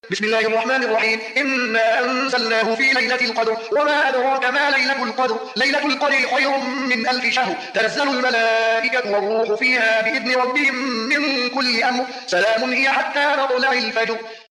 بسم الله الرحمن الرحيم. إنا أنزلناه في ليلة القدر وما أدراك ما ليلة القدر. ليلة القدر خير من 1000 شهر. تنزل الملائكة والروح فيها بإذن ربهم من كل أمر. سلام هي حتى مطلع الفجر.